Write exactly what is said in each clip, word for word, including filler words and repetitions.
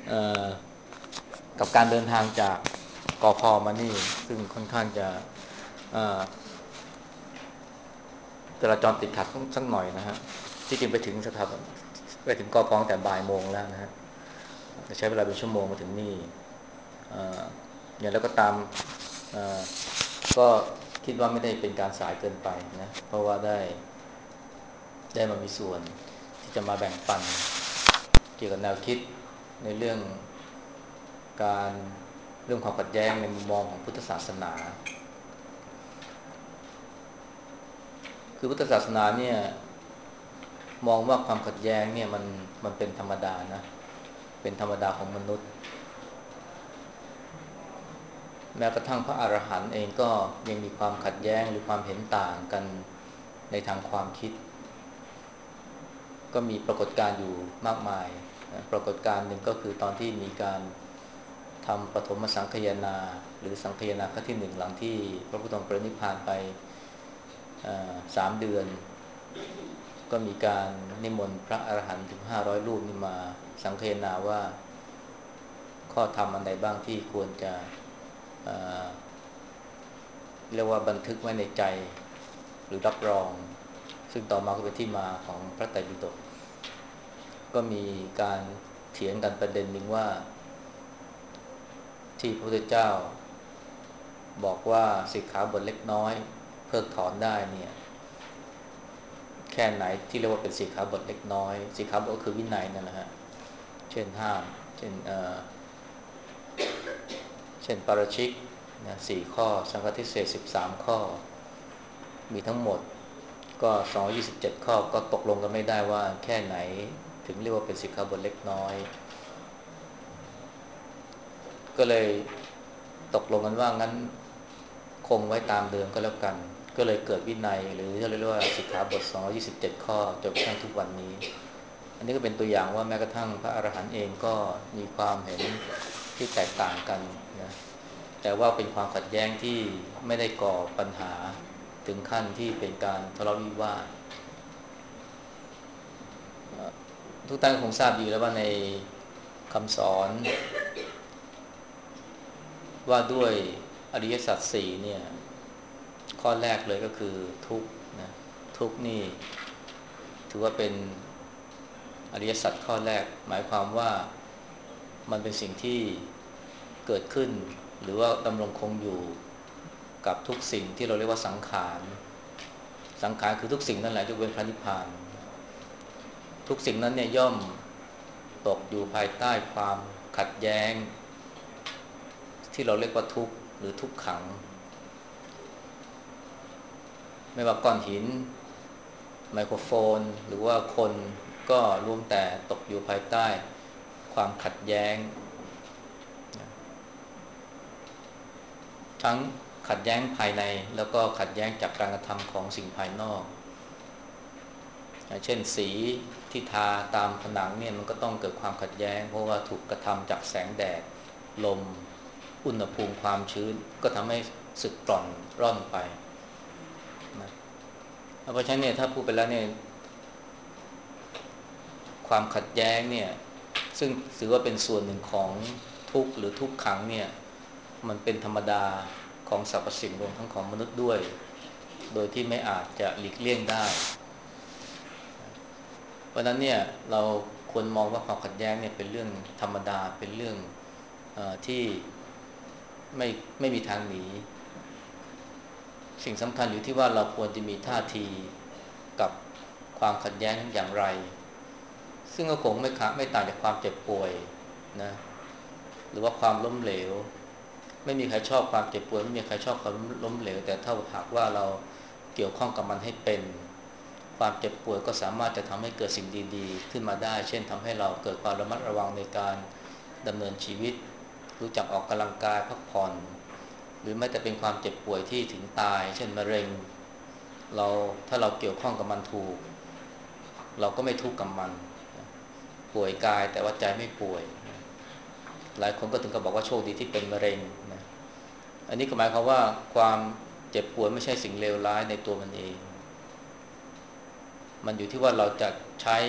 เอ่อกับการเดินทางจากกพมานี่ซึ่งค่อนข้างจะเอ่อจราจรติดขัดสักหน่อยนะฮะที่จริงไปถึงสถาบันไปถึงกพตั้งแต่บ่ายโมงแล้วนะฮะใช้เวลาเป็นชั่วโมงมาถึงนี่เอ่ออย่างแล้วก็ตามเอ่อก็คิดว่าไม่ได้เป็นการสายเกินไปนะเพราะว่าได้ได้มามีส่วนที่จะมาแบ่งปันเกี่ยวกับแนวคิดในเรื่องการเรื่องความขัดแย้งในมุมมองของพุทธศาสนาคือพุทธศาสนาเนี่ยมองว่าความขัดแย้งเนี่ยมันมันเป็นธรรมดานะเป็นธรรมดาของมนุษย์แม้กระทั่งพระอรหันต์เองก็ยังมีความขัดแย้งหรือความเห็นต่างกันในทางความคิดก็มีปรากฏการณ์อยู่มากมายปรากฏการณ์หนึ่งก็คือตอนที่มีการทำปฐมสังคายนาหรือสังคายนาครั้งที่หนึ่งหลังที่พระพุทธองค์ปรินิพพานไปสามเดือนก็มีการนิมนต์พระอรหันต์ถึงห้าร้อยรูปนี่มาสังคายนาว่าข้อธรรมอันใดบ้างที่ควรจะเเรียกว่าบันทึกไว้ในใจหรือรับรองซึ่งต่อมาก็เป็นที่มาของพระไตรปิฎกก็มีการเถียงกันประเด็นหนึ่งว่าที่พระพุทธเจ้าบอกว่าสิกขาบทเล็กน้อยเพิกถอนได้เนี่ยแค่ไหนที่เรียกว่าเป็นสิกขาบทเล็กน้อยสิกขาบทก็คือวินัยนั่นแหละฮะเช่นห้ามเช่นเอ่อเช่นปาราชิกนะสี่ข้อสังฆทิเศษสิบสามข้อมีทั้งหมดก็สองร้อยยี่สิบเจ็ดข้อก็ตกลงกันไม่ได้ว่าแค่ไหนถึงเรียกว่าเป็นสิกขาบทเล็กน้อยก็เลยตกลงกันว่างั้นคงไว้ตามเดิมก็แล้วกันก็เลยเกิดวินัยหรือที่เรียกว่าสิกขาบทสองร้อยยี่สิบเจ็ดข้อจนกระทั่งทุกวันนี้อันนี้ก็เป็นตัวอย่างว่าแม้กระทั่งพระอรหันต์เองก็มีความเห็นที่แตกต่างกันนะแต่ว่าเป็นความขัดแย้งที่ไม่ได้ก่อปัญหาถึงขั้นที่เป็นการทะเลาะวิวาททุกท่านคงทราบดีแล้วว่าในคำสอนว่าด้วยอริยสัจสี่เนี่ยข้อแรกเลยก็คือทุกข์นะทุกข์นี่ถือว่าเป็นอริยสัจข้อแรกหมายความว่ามันเป็นสิ่งที่เกิดขึ้นหรือว่าดำรงคงอยู่กับทุกสิ่งที่เราเรียกว่าสังขารสังขารคือทุกสิ่งนั่นแหละยกเว้นพระนิพพานทุกสิ่งนั้นเนี่ยย่อมตกอยู่ภายใต้ความขัดแย้งที่เราเรียกว่าทุกข์หรือทุกขังไม่ว่าก้อนหินไมโครโฟนหรือว่าคนก็รวมแต่ตกอยู่ภายใต้ความขัดแย้งทั้งขัดแย้งภายในแล้วก็ขัดแย้งจากการกระทำของสิ่งภายนอกอย่างเช่นสีที่ทาตามผนังเนี่ยมันก็ต้องเกิดความขัดแย้งเพราะว่าถูกกระทำจากแสงแดดลมอุณหภูมิความชื้นก็ทำให้สึกกร่อนร่อนไปนะเพราะฉะนั้นเนี่ยถ้าพูดไปแล้วเนี่ยความขัดแย้งเนี่ยซึ่งถือว่าเป็นส่วนหนึ่งของทุกข์หรือทุกขังเนี่ยมันเป็นธรรมดาของสรรพสิ่งรวมทั้งของมนุษย์ด้วยโดยที่ไม่อาจจะหลีกเลี่ยงได้เพราะนั้นเนี่ยเราควรมองว่าความขัดแย้งเนี่ยเป็นเรื่องธรรมดาเป็นเรื่องเออที่ไม่ไม่มีทางหนีสิ่งสำคัญอยู่ที่ว่าเราควรจะมีท่าทีกับความขัดแย้งอย่างไรซึ่งก็คงไม่คะไม่ต่างจากความเจ็บป่วยนะหรือว่าความล้มเหลวไม่มีใครชอบความเจ็บป่วยไม่มีใครชอบความล้มเหลวแต่ถ้าหากว่าเราเกี่ยวข้องกับมันให้เป็นความเจ็บป่วยก็สามารถจะทำให้เกิดสิ่งดีๆขึ้นมาได้เช่นทำให้เราเกิดความระมัดระวังในการดำเนินชีวิตรู้จักออกกำลังกายพักผ่อนหรือแม้แต่เป็นความเจ็บป่วยที่ถึงตายเช่นมะเร็งเราถ้าเราเกี่ยวข้องกับมันถูกเราก็ไม่ทุกข์กับมันป่วยกายแต่ว่าใจไม่ป่วยหลายคนก็ถึงกับบอกว่าโชคดีที่เป็นมะเร็งนะอันนี้ก็หมายความว่าความเจ็บป่วยไม่ใช่สิ่งเลวร้ายในตัวมันเองมันอยู่ที่ว่าเราจะใช้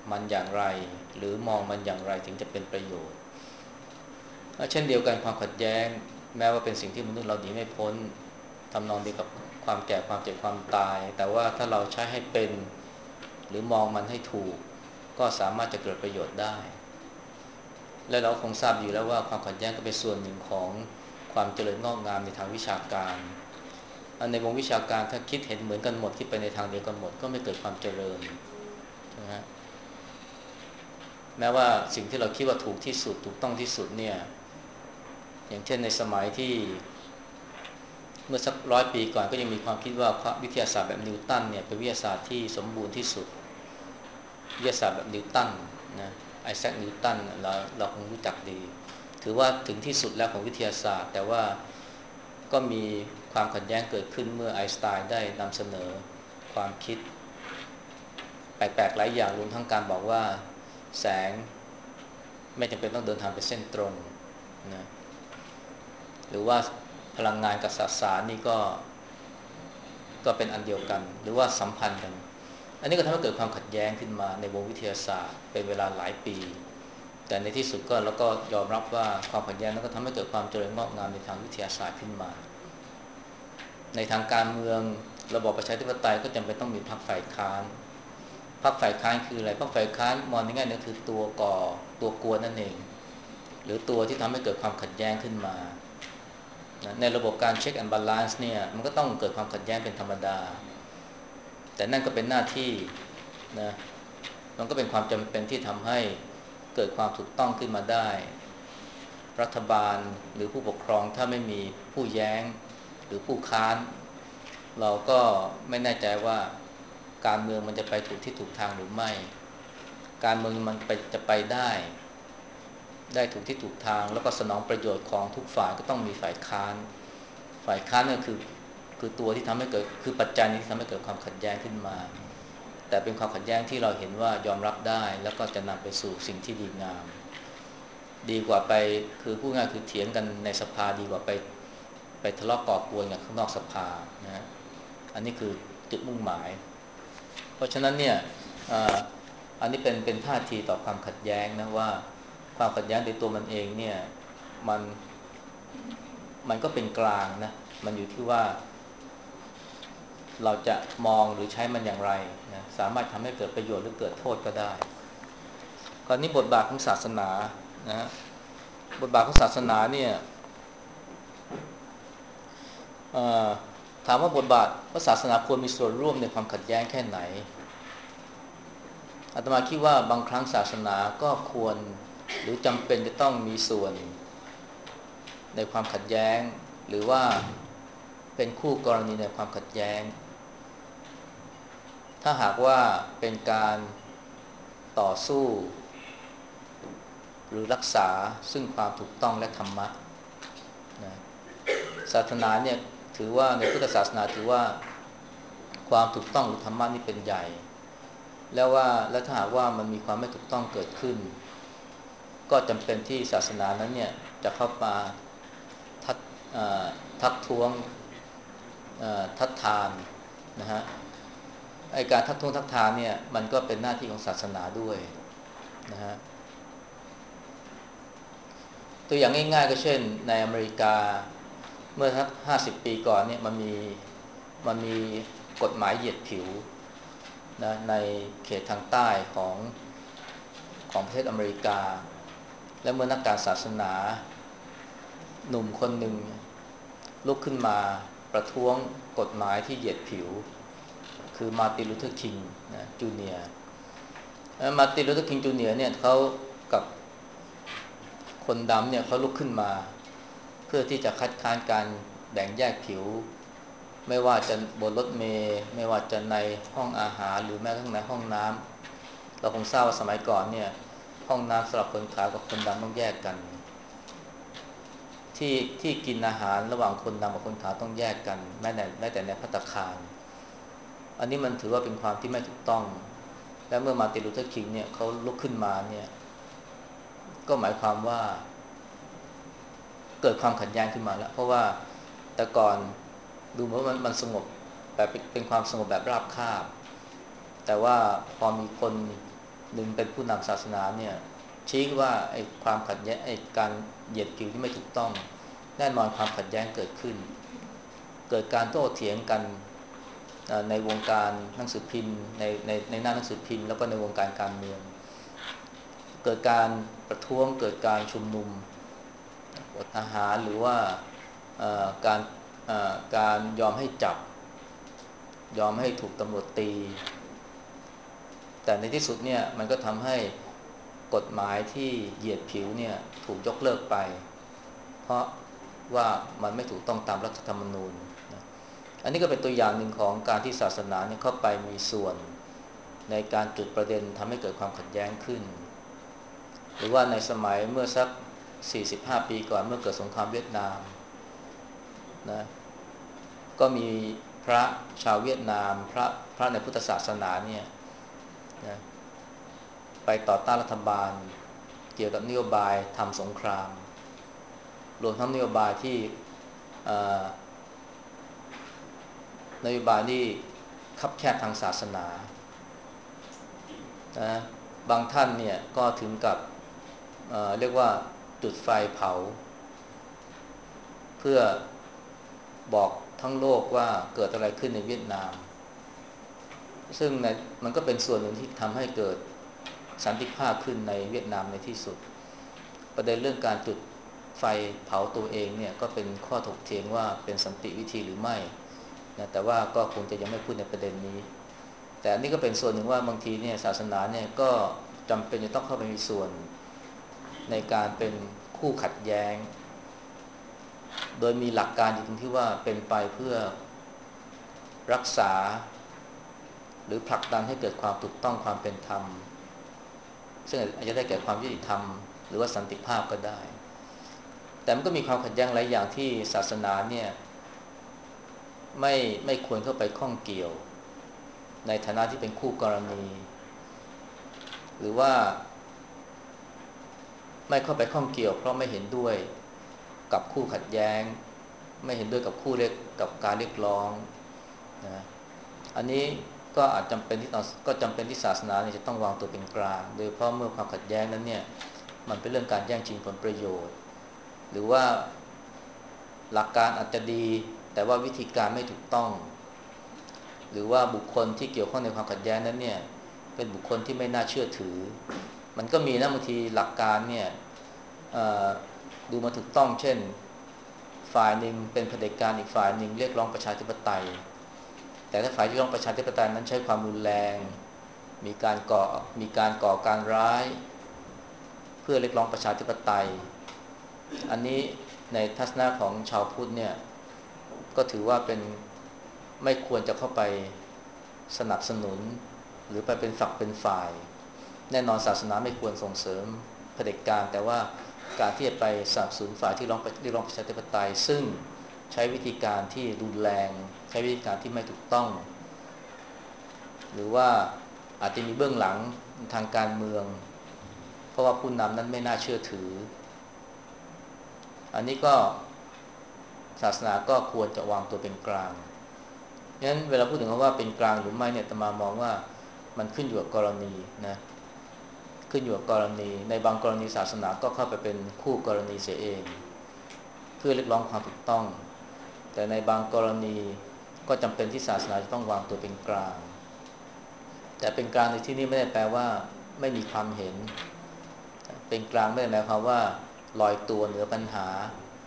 มันอย่างไรหรือมองมันอย่างไรถึงจะเป็นประโยชน์เช่นเดียวกันความขัดแย้งแม้ว่าเป็นสิ่งที่มนุษย์เราหนีไม่พ้นทำนองเดียวกับความแก่ความเจ็บความตายแต่ว่าถ้าเราใช้ให้เป็นหรือมองมันให้ถูกก็สามารถจะเกิดประโยชน์ได้และเราคงทราบอยู่แล้วว่าความขัดแย้งก็เป็นส่วนหนึ่งของความเจริญงอกงามในทางวิชาการในวงวิชาการถ้าคิดเห็นเหมือนกันหมดคิดไปในทางเดียวกันหมดก็ไม่เกิดความเจริญนะฮะแม้ว่าสิ่งที่เราคิดว่าถูกที่สุดถูกต้องที่สุดเนี่ยอย่างเช่นในสมัยที่เมื่อสักร้อยปีก่อนก็ยังมีความคิดว่าวิทยาศาสตร์แบบนิวตันเนี่ยเป็นวิทยาศาสตร์ที่สมบูรณ์ที่สุดวิทยาศาสตร์แบบนิวตันนะไอแซคนิวตันเราเราคงรู้จักดีถือว่าถึงที่สุดแล้วของวิทยาศาสตร์แต่ว่าก็มีความขัดแย้งเกิดขึ้นเมื่อไอน์สไตน์ได้นำเสนอความคิดแปลกๆหลายอย่างรวมทั้งการบอกว่าแสงไม่จำเป็นต้องเดินทางไปเส้นตรงนะหรือว่าพลังงานกับสสารนี่ก็ก็เป็นอันเดียวกันหรือว่าสัมพันธ์กันอันนี้ก็ทำให้เกิดความขัดแย้งขึ้นมาในวงวิทยาศาสตร์เป็นเวลาหลายปีแต่ในที่สุดก็เราก็ยอมรับว่าความขัดแย้งนั้นก็ทำให้เกิดความเจริญงอกงามในทางวิทยาศาสตร์ขึ้นมาในทางการเมืองระบอบประชาธิปไตยก็จำเป็นต้องมีพรรคฝ่ายค้านพรรคฝ่ายค้านคืออะไรพรรคฝ่ายค้านมองในแง่นึงคือตัวก่อตัวกวนนั่นเองหรือตัวที่ทำให้เกิดความขัดแย้งขึ้นมาในระบบการเช็คแอนด์บาลานซ์เนี่ยมันก็ต้องเกิดความขัดแย้งเป็นธรรมดาแต่นั่นก็เป็นหน้าที่นะมันก็เป็นความจำเป็นที่ทำให้เกิดความถูกต้องขึ้นมาได้รัฐบาลหรือผู้ปกครองถ้าไม่มีผู้แย้งหรือผู้ค้านเราก็ไม่แน่ใจว่าการเมืองมันจะไปถูกที่ถูกทางหรือไม่การเมืองมันไปจะไปได้ได้ถูกที่ถูกทางแล้วก็สนองประโยชน์ของทุกฝ่ายก็ต้องมีฝ่ายค้านฝ่ายค้านนี่คือคือตัวที่ทำให้เกิดคือปัจจัยที่ทำให้เกิดความขัดแย้งขึ้นมาแต่เป็นความขัดแย้งที่เราเห็นว่ายอมรับได้แล้วก็จะนำไปสู่สิ่งที่ดีงามดีกว่าไปคือพูดง่ายคือเถียงกันในสภาดีกว่าไปไปทะเลาะก่อกวนกันข้างนอกสภานะอันนี้คือจุดมุ่งหมายเพราะฉะนั้นเนี่ยอันนี้เป็นเป็นท่าทีต่อความขัดแย้งนะว่าความขัดแย้งในตัวมันเองเนี่ยมันมันก็เป็นกลางนะมันอยู่ที่ว่าเราจะมองหรือใช้มันอย่างไรนะสามารถทำให้เกิดประโยชน์หรือเกิดโทษก็ได้คราวนี้บทบาทของศาสนานะบทบาทของศาสนาเนี่ยถามว่าบทบาทว่าศาสนาควรมีส่วนร่วมในความขัดแย้งแค่ไหนอาตมาคิดว่าบางครั้งศาสนาก็ควรหรือจำเป็นจะต้องมีส่วนในความขัดแย้งหรือว่าเป็นคู่กรณีในความขัดแย้งถ้าหากว่าเป็นการต่อสู้หรือรักษาซึ่งความถูกต้องและธรรมะนะศาสนาเนี่ยถือว่าในพุทธศาสนาถือว่าความถูกต้องหรือธรรมะนี่เป็นใหญ่แล้วว่าและถ้าหากว่ามันมีความไม่ถูกต้องเกิดขึ้นก็จำเป็นที่ศาสนานั้นเนี่ยจะเข้ามาทัดทักท้วงทัดทานนะฮะไอ้การทักท้วงทักทานเนี่ยมันก็เป็นหน้าที่ของศาสนาด้วยนะฮะตัวอย่างง่ายๆก็เช่นในอเมริกาเมื่อสักห้าสิบปีก่อนเนี่ยมันมีมันมีกฎหมายเหยียดผิวนะในเขตทางใต้ของของประเทศอเมริกาและเมื่อนักการศาสนาหนุ่มคนหนึ่งลุกขึ้นมาประท้วงกฎหมายที่เหยียดผิวคือมาร์ตินลูเทอร์คิงนะจูเนียร์มาร์ตินลูเทอร์คิงจูเนียร์เนี่ยเขากับคนดำเนี่ยเขาลุกขึ้นมาเพื่อที่จะคัดค้านการแบ่งแยกผิวไม่ว่าจะบนรถเมล์ไม่ว่าจะในห้องอาหารหรือแม้กระทั่งในห้องน้ำเราคงทราบว่าสมัยก่อนเนี่ยห้องน้ำสำหรับคนขาวกับคนดำต้องแยกกันที่ที่กินอาหารระหว่างคนดำกับคนขาวต้องแยกกันแม้แต่แม้แต่ในภัตตาคารอันนี้มันถือว่าเป็นความที่ไม่ถูกต้องและเมื่อมาร์ตินลูเทอร์คิงเนี่ยเขาลุกขึ้นมาเนี่ยก็หมายความว่าเกิดความขัดแย้งขึ้นมาแล้วเพราะว่าแต่ก่อนดูเหมือนว่ามันสงบแบบเป็นความสงบแบบราบคาบแต่ว่าพอมีคนหนึ่งเป็นผู้นำศาสนาเนี่ยชี้ว่าไอ้ความขัดแย้งไอ้การเหยียดผิวที่ไม่ถูกต้องแน่นอนความขัดแย้งเกิดขึ้นเกิดการโต้เถียงกันในวงการหนังสือพิมพ์ในในในหน้าหนังสือพิมพ์แล้วก็ในวงการการเมืองเกิดการประท้วงเกิดการชุมนุมกดทหารหรือว่าการการยอมให้จับยอมให้ถูกตำรวจตีแต่ในที่สุดเนี่ยมันก็ทำให้กฎหมายที่เหยียดผิวเนี่ยถูกยกเลิกไปเพราะว่ามันไม่ถูกต้องตามรัฐธรรมนูญนะอันนี้ก็เป็นตัวอย่างหนึ่งของการที่ศาสนาเนี่ยเข้าไปมีส่วนในการจุดประเด็นทำให้เกิดความขัดแย้งขึ้นหรือว่าในสมัยเมื่อสักสี่สิบห้าปีก่อนเมื่อเกิดสงครามเวียดนามนะก็มีพระชาวเวียดนามพระพระในพุทธศาสนาเนี่ยนะไปต่อต้านรัฐบาลเกี่ยวกับนโยบายทำสงครามรวมทั้งนโยบายที่นโยบายที่คับแคบทางศาสนานะบางท่านเนี่ยก็ถึงกับเอ่อเรียกว่าจุดไฟเผาเพื่อบอกทั้งโลกว่าเกิดอะไรขึ้นในเวียดนามซึ่งในมันก็เป็นส่วนหนึ่งที่ทำให้เกิดสันติภาพขึ้นในเวียดนามในที่สุดประเด็นเรื่องการจุดไฟเผาตัวเองเนี่ยก็เป็นข้อถกเถียงว่าเป็นสันติวิธีหรือไม่นะแต่ว่าก็คงจะยังไม่พูดในประเด็นนี้แต่อันนี้ก็เป็นส่วนหนึ่งว่าบางทีเนี่ยศาสนาเนี่ยก็จำเป็นจะต้องเข้าไปมีส่วนในการเป็นคู่ขัดแย้งโดยมีหลักการอยู่ตรงที่ว่าเป็นไปเพื่อรักษาหรือผลักดันให้เกิดความถูกต้องความเป็นธรรมซึ่งอาจจะได้แก่ความยุติธรรมหรือว่าสันติภาพก็ได้แต่มันก็มีความขัดแย้งหลายอย่างที่ศาสนาเนี่ยไม่ไม่ควรเข้าไปข้องเกี่ยวในฐานะที่เป็นคู่กรณีหรือว่าไม่เข้าไปข้องเกี่ยวเพราะไม่เห็นด้วยกับคู่ขัดแย้งไม่เห็นด้วยกับคู่เรียกกับการเรียกร้องนะอันนี้ก็อาจจำเป็นที่ต้องก็จำเป็นที่ศาสนาเนี่ยจะต้องวางตัวเป็นกลางโดยเพราะเมื่อความขัดแย้งนั้นเนี่ยมันเป็นเรื่องการแย่งชิงผลประโยชน์หรือว่าหลักการอาจจะดีแต่ว่าวิธีการไม่ถูกต้องหรือว่าบุคคลที่เกี่ยวข้องในความขัดแย้งนั้นเนี่ยเป็นบุคคลที่ไม่น่าเชื่อถือมันก็มีนะบางทีหลักการเนี่ยดูมาถูกต้องเช่นฝ่ายหนึ่งเป็นเผด็จการอีกฝ่ายหนึ่งเรียกร้องประชาธิปไตยแต่ถ้าฝ่ายที่เรียกร้องประชาธิปไตยนั้นใช้ความรุนแรงมีการก่อมีการก่อการร้ายเพื่อเรียกร้องประชาธิปไตยอันนี้ในทัศนะของชาวพุทธเนี่ยก็ถือว่าเป็นไม่ควรจะเข้าไปสนับสนุนหรือไปเป็นฝักเป็นฝ่ายแน่นอนศาสนาไม่ควรส่งเสริมเผด็จการแต่ว่าการที่จะไปสนับสนุนฝ่ายที่ร้องเรียกร้องประชาธิปไตยซึ่งใช้วิธีการที่รุนแรงใช้วิธีการที่ไม่ถูกต้องหรือว่าอาจจะมีเบื้องหลังทางการเมืองเพราะว่าผู้นำนั้นไม่น่าเชื่อถืออันนี้ก็ศาสนาก็ควรจะวางตัวเป็นกลางงั้นเวลาพูดถึงคำว่าเป็นกลางหรือไม่เนี่ยอาตมามองว่ามันขึ้นอยู่กับกรณีนะขึ้นอยู่กับกรณีในบางกรณีศาสนาก็เข้าไปเป็นคู่กรณีเสียเองเพื่อเรียกร้องความถูกต้องแต่ในบางกรณีก็จำเป็นที่ศาสนาจะต้องวางตัวเป็นกลางแต่เป็นกลางในที่นี้ไม่ได้แปลว่าไม่มีความเห็นเป็นกลางไม่ได้หมายความว่าลอยตัวเหนือปัญหา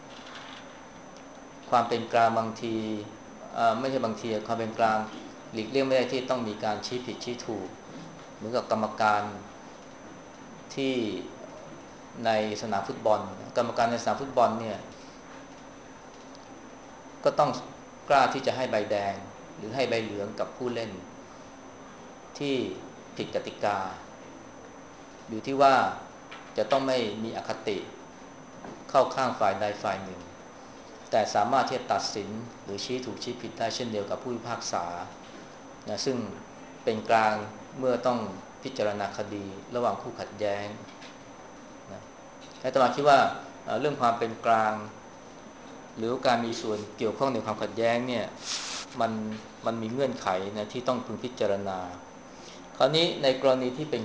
ความเป็นกลางบางทีไม่ใช่บางทีความเป็นกลางหลีกเลี่ยงไม่ได้ที่ต้องมีการชี้ผิดชี้ถูกเหมือนกับกรรมการที่ในสนามฟุตบอลกรรมการในสนามฟุตบอลเนี่ยก็ต้องกล้าที่จะให้ใบแดงหรือให้ใบเหลืองกับผู้เล่นที่ผิดกติกาอยู่ที่ว่าจะต้องไม่มีอคติเข้าข้างฝ่ายใดฝ่ายหนึ่งแต่สามารถที่จะตัดสินหรือชี้ถูกชี้ผิดได้เช่นเดียวกับผู้พิพากษานะซึ่งเป็นกลางเมื่อต้องพิจารณาคดีระหว่างคู่ขัดแย้งนะอาตมาคิดว่าเรื่องความเป็นกลางหรือการมีส่วนเกี่ยวข้องในความขัดแย้งเนี่ยมันมันมีเงื่อนไขนะที่ต้องพึงพิจารณาคราวนี้ในกรณีที่เป็นความขัด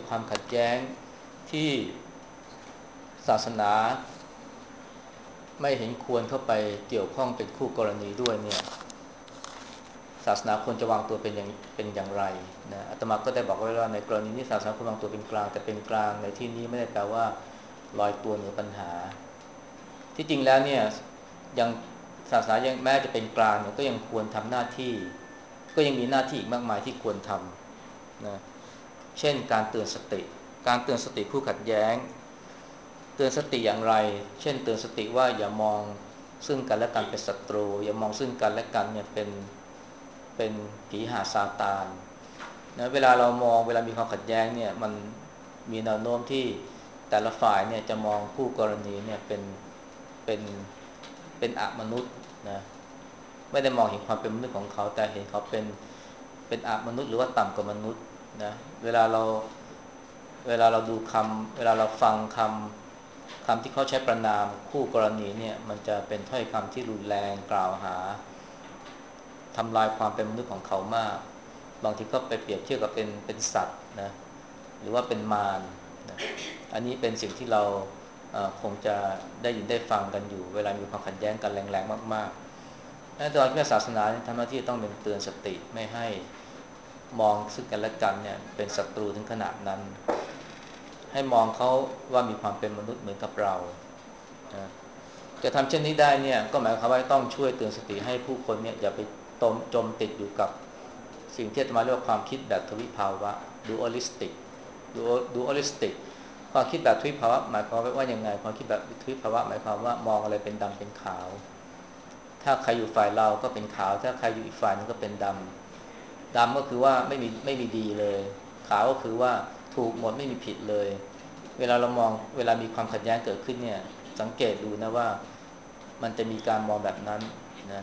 แย้งที่ศาสนาไม่เห็นควรเข้าไปเกี่ยวข้องเป็นคู่กรณีด้วยเนี่ยศาสนาควรจะวางตัวเป็นอย่างเป็นอย่างไรนะอาตมาก็ได้บอกไว้ว่าในกรณีนี้ศาสนาควรวางตัวเป็นกลางแต่เป็นกลางในที่นี้ไม่ได้แปลว่าลอยตัวเหนือปัญหาที่จริงแล้วเนี่ยยังศาสนายังแม้จะเป็นกลางเนี่ยก็ยังควรทำหน้าที่ก็ยังมีหน้าที่อีกมากมายที่ควรทำนะเช่นการเตือนสติการเตือนสติคู่ขัดแย้งเตือนสติอย่างไรเช่นเตือนสติว่าอย่ามองซึ่งกันและกันเป็นศัตรูอย่ามองซึ่งกันและกันเนี่ยเป็นเป็นผีหาซาตานนะเวลาเรามองเวลามีความขัดแย้งเนี่ยมันมีแนวโน้มที่แต่ละฝ่ายเนี่ยจะมองคู่กรณีเนี่ยเป็นเป็นเป็นอมนุษย์นะไม่ได้มองเห็นความเป็นมนุษย์ของเขาแต่เห็นเขาเป็นเป็นอมนุษย์หรือว่าต่ำกว่ามนุษย์นะเวลาเราเวลาเราดูคำเวลาเราฟังคำคำที่เขาใช้ประณามคู่กรณีเนี่ยมันจะเป็นถ้อยคำที่รุนแรงกล่าวหาทำลายความเป็นมนุษย์ของเขามากบางทีก็ไปเปรียบเทียบกับเป็นเป็นสัตว์นะหรือว่าเป็นมารนะอันนี้เป็นสิ่งที่เราคงจะได้ยินได้ฟังกันอยู่เวลามีความขัดแย้งกันแรงๆมากๆนั่นตอนที่ศาสนาทำหน้าที่ต้องเป็นเตือนสติไม่ให้มองซึ่งกันและกันเนี่ยเป็นศัตรูถึงขนาดนั้นให้มองเขาว่ามีความเป็นมนุษย์เหมือนกับเรานะจะทำเช่นนี้ได้เนี่ยก็หมายความว่าต้องช่วยเตือนสติให้ผู้คนเนี่ยอย่าไปตมจมติดอยู่กับสิ่งที่มาเรียกว่าความคิดแบบทวิภาวะ dualistic dualistic ความคิดแบบทวิภาวะหมายความว่ายังไงความคิดแบบทวิภาวะหมายความว่ามองอะไรเป็นดำเป็นขาวถ้าใครอยู่ฝ่ายเราก็เป็นขาวถ้าใครอยู่อีกฝ่ายนึงก็เป็นดำดำก็คือว่าไม่มีไม่มีดีเลยขาวก็คือว่าถูกหมดไม่มีผิดเลยเวลาเรามองเวลามีความขัดแย้งเกิดขึ้นเนี่ยสังเกตดูนะว่ามันจะมีการมองแบบนั้นนะ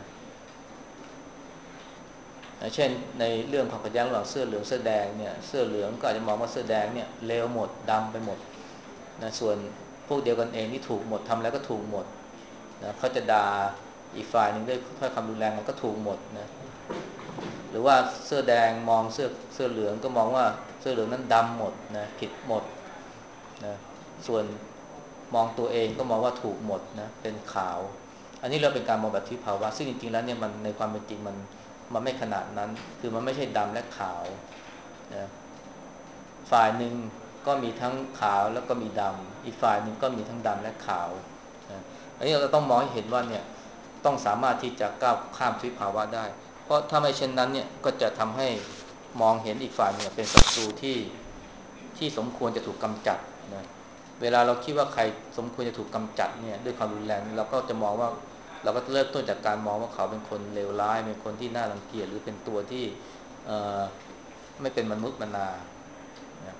เช่นในเรื่องความขัดแย้งระหว่างเสื้อเหลืองเสื้อแดงเนี่ยเสื้อเหลืองก็อาจจะมองว่าเสื้อแดงเนี่ยเลวหมดดำไปหมดนะส่วนพวกเดียวกันเองที่ถูกหมดทำแล้วก็ถูกหมดนะเขาจะด่าอีกฝ่ายหนึ่งด้วยถ้อยคำรุนแรงมันก็ถูกหมดนะหรือว่าเสื้อแดงมองเสื้อเสื้อเหลืองก็มองว่าเสื้อเหลืองนั้นดำหมดนะผิดหมดนะส่วนมองตัวเองก็มองว่าถูกหมดนะเป็นขาวอันนี้เราเป็นการมองแบบที่ภาวะซึ่งจริงๆแล้วเนี่ยมันในความเป็นจริงมันมันไม่ขนาดนั้นคือมันไม่ใช่ดำและขาวนะฝ่ายหนึ่งก็มีทั้งขาวแล้วก็มีดำอีกฝ่ายหนึ่งก็มีทั้งดำและขาวนะอันนี้เราต้องมองให้เห็นว่าเนี่ยต้องสามารถที่จะก้าวข้ามทวิภาวะได้เพราะถ้าไม่เช่นนั้นเนี่ยก็จะทำให้มองเห็นอีกฝ่ายเนี่ยเป็นศัตรูที่ที่สมควรจะถูกกำจัดนะเวลาเราคิดว่าใครสมควรจะถูกกำจัดเนี่ยด้วยความรุนแรงเราก็จะมองว่าเราก็เริ่มต้นจากการมองว่าเขาเป็นคนเลวร้ายเป็นคนที่น่ารังเกียจหรือเป็นตัวที่ไม่เป็นมนุษย์มนานะ